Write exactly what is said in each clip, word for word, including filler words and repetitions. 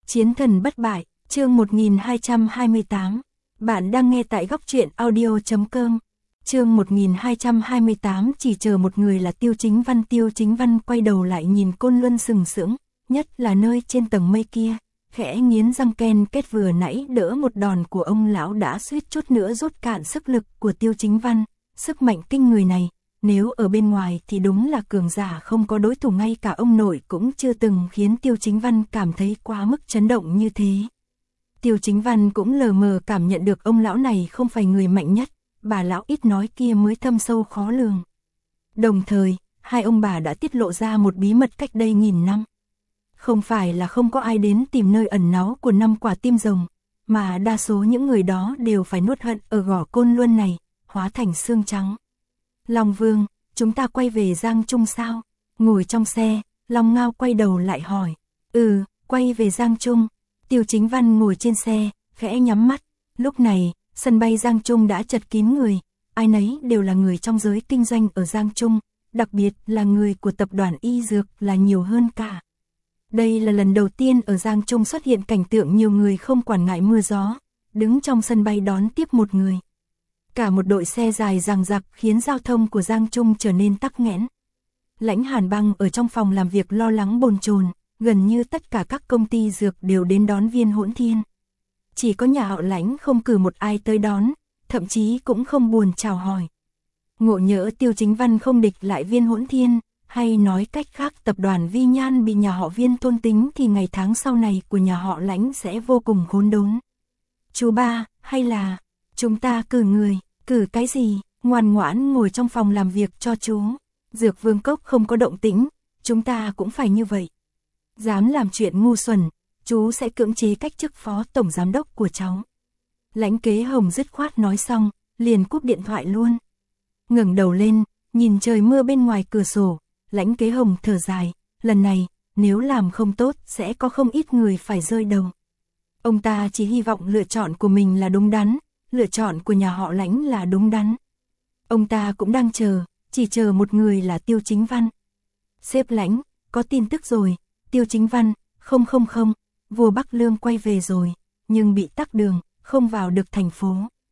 Chiến thần bất bại, chương một nghìn hai trăm hai mươi tám. Bạn đang nghe tại góc truyện audio chấm com. Chương một nghìn hai trăm hai mươi tám, chỉ chờ một người là Tiêu Chính Văn. Tiêu Chính Văn quay đầu lại nhìn Côn Luân sừng sững, nhất là nơi trên tầng mây kia, khẽ nghiến răng ken kết. Vừa nãy đỡ một đòn của ông lão đã suýt chút nữa rút cạn sức lực của Tiêu Chính Văn. Sức mạnh kinh người này, nếu ở bên ngoài thì đúng là cường giả không có đối thủ, ngay cả ông nội cũng chưa từng khiến Tiêu Chính Văn cảm thấy quá mức chấn động như thế. Tiêu Chính Văn cũng lờ mờ cảm nhận được ông lão này không phải người mạnh nhất, bà lão ít nói kia mới thâm sâu khó lường. Đồng thời, hai ông bà đã tiết lộ ra một bí mật cách đây nghìn năm. Không phải là không có ai đến tìm nơi ẩn náu của năm quả tim rồng, mà đa số những người đó đều phải nuốt hận ở gò Côn Luân này, hóa thành xương trắng. Long Vương, chúng ta quay về Giang Trung sao? Ngồi trong xe, Long Ngao quay đầu lại hỏi. Ừ, quay về Giang Trung. Tiêu Chính Văn ngồi trên xe, khẽ nhắm mắt. Lúc này, sân bay Giang Trung đã chật kín người, ai nấy đều là người trong giới kinh doanh ở Giang Trung, đặc biệt là người của tập đoàn Y Dược là nhiều hơn cả. Đây là lần đầu tiên ở Giang Trung xuất hiện cảnh tượng nhiều người không quản ngại mưa gió, đứng trong sân bay đón tiếp một người. Cả một đội xe dài dằng dặc khiến giao thông của Giang Trung trở nên tắc nghẽn. Lãnh Hàn Băng ở trong phòng làm việc lo lắng bồn chồn, gần như tất cả các công ty dược đều đến đón Viên Hỗn Thiên. Chỉ có nhà họ Lãnh không cử một ai tới đón, thậm chí cũng không buồn chào hỏi. Ngộ nhỡ Tiêu Chính Văn không địch lại Viên Hỗn Thiên, hay nói cách khác tập đoàn Vi Nhan bị nhà họ Viên thôn tính thì ngày tháng sau này của nhà họ Lãnh sẽ vô cùng khốn đốn. Chú ba, hay là chúng ta cử người? Cử cái gì? Ngoan ngoãn ngồi trong phòng làm việc cho chú. Dược Vương Cốc không có động tĩnh, chúng ta cũng phải như vậy. Dám làm chuyện ngu xuẩn, chú sẽ cưỡng chế cách chức phó tổng giám đốc của cháu. Lãnh Kế Hồng dứt khoát nói xong, liền cúp điện thoại luôn. Ngẩng đầu lên, nhìn trời mưa bên ngoài cửa sổ, Lãnh Kế Hồng thở dài, lần này, nếu làm không tốt sẽ có không ít người phải rơi đầu. Ông ta chỉ hy vọng lựa chọn của mình là đúng đắn, lựa chọn của nhà họ Lãnh là đúng đắn. Ông ta cũng đang chờ, chỉ chờ một người là Tiêu Chính Văn. Sếp Lãnh, có tin tức rồi. Tiêu Chính Văn, không không không, vua Bắc Lương quay về rồi, nhưng bị tắc đường, không vào được thành phố.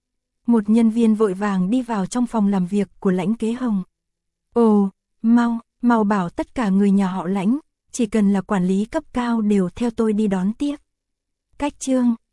Một nhân viên vội vàng đi vào trong phòng làm việc của Lãnh Kế Hồng. Ồ, mau, mau bảo tất cả người nhà họ Lãnh, chỉ cần là quản lý cấp cao đều theo tôi đi đón tiếp. Cách chương